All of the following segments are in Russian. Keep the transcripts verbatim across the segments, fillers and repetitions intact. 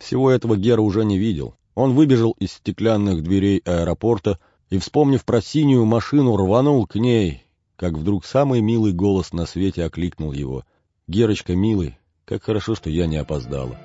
Всего этого Гера уже не видел. Он выбежал из стеклянных дверей аэропорта и, вспомнив про синюю машину, рванул к ней, как вдруг самый милый голос на свете окликнул его. «Герочка, милый, как хорошо, что я не опоздала».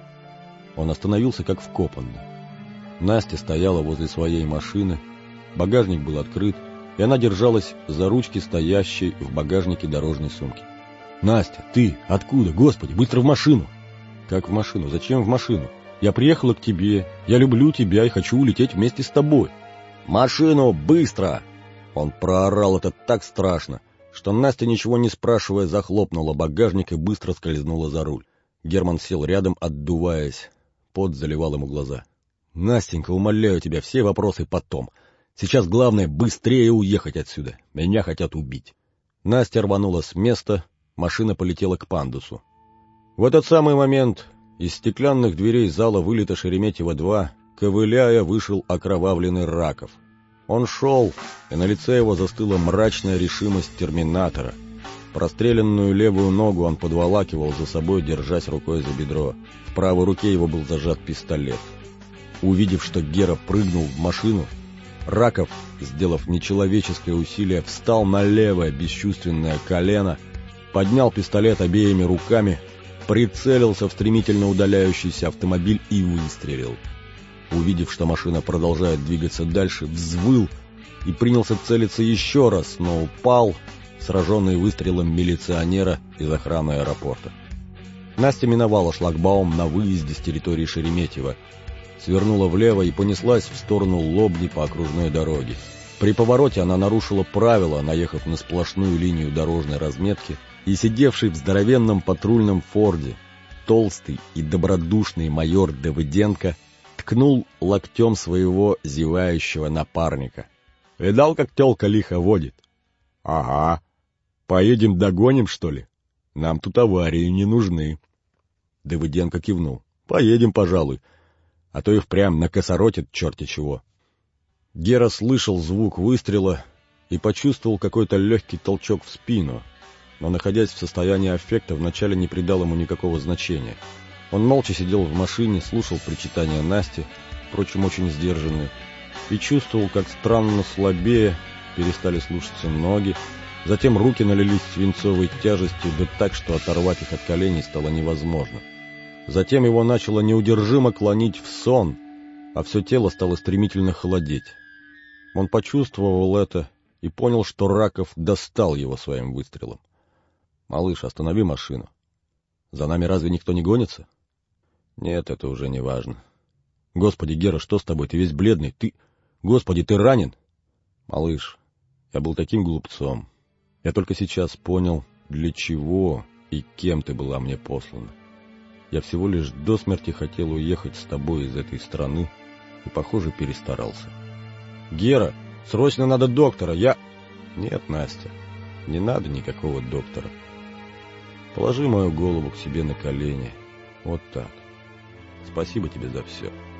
Он остановился как вкопанный. Настя стояла возле своей машины, багажник был открыт, и она держалась за ручки стоящей в багажнике дорожной сумки. «Настя, ты? Откуда? Господи, быстро в машину!» «Как в машину? Зачем в машину? Я приехала к тебе, я люблю тебя и хочу улететь вместе с тобой». «Машину, быстро!» Он проорал это так страшно, что Настя, ничего не спрашивая, захлопнула багажник и быстро скользнула за руль. Герман сел рядом, отдуваясь. Пот заливал ему глаза. «Настенька, умоляю тебя, все вопросы потом. Сейчас главное быстрее уехать отсюда. Меня хотят убить». Настя рванула с места, машина полетела к пандусу. В этот самый момент из стеклянных дверей зала вылета Шереметьево-два, ковыляя, вышел окровавленный Раков. Он шел, и на лице его застыла мрачная решимость терминатора. Простреленную левую ногу он подволакивал за собой, держась рукой за бедро. В правой руке его был зажат пистолет. Увидев, что Гера прыгнул в машину, Раков, сделав нечеловеческое усилие, встал на левое бесчувственное колено, поднял пистолет обеими руками, прицелился в стремительно удаляющийся автомобиль и выстрелил. Увидев, что машина продолжает двигаться дальше, взвыл и принялся целиться еще раз, но упал, сраженный выстрелом милиционера из охраны аэропорта. Настя миновала шлагбаум на выезде с территории Шереметьево, свернула влево и понеслась в сторону Лобни по окружной дороге. При повороте она нарушила правила, наехав на сплошную линию дорожной разметки, и сидевший в здоровенном патрульном форде толстый и добродушный майор Давыденко ткнул локтем своего зевающего напарника. «Видал, как тёлка лихо водит?» «Ага. Поедем догоним, что ли? Нам тут аварии не нужны». Давыденко кивнул. «Поедем, пожалуй. А то и впрямь накосоротит черти чего». Гера слышал звук выстрела и почувствовал какой-то легкий толчок в спину, но, находясь в состоянии аффекта, вначале не придал ему никакого значения. Он молча сидел в машине, слушал причитания Насти, впрочем, очень сдержанные, и чувствовал, как странно слабее перестали слушаться ноги, затем руки налились свинцовой тяжестью, да так, что оторвать их от коленей стало невозможно. Затем его начало неудержимо клонить в сон, а все тело стало стремительно холодеть. Он почувствовал это и понял, что Раков достал его своим выстрелом. «Малыш, останови машину. За нами разве никто не гонится?» «Нет, это уже не важно». «Господи, Гера, что с тобой? Ты весь бледный. Ты... Господи, ты ранен?» «Малыш, я был таким глупцом. Я только сейчас понял, для чего и кем ты была мне послана. Я всего лишь до смерти хотел уехать с тобой из этой страны и, похоже, перестарался». «Гера, срочно надо доктора, я...» «Нет, Настя, не надо никакого доктора. Положи мою голову к себе на колени. Вот так. Спасибо тебе за все».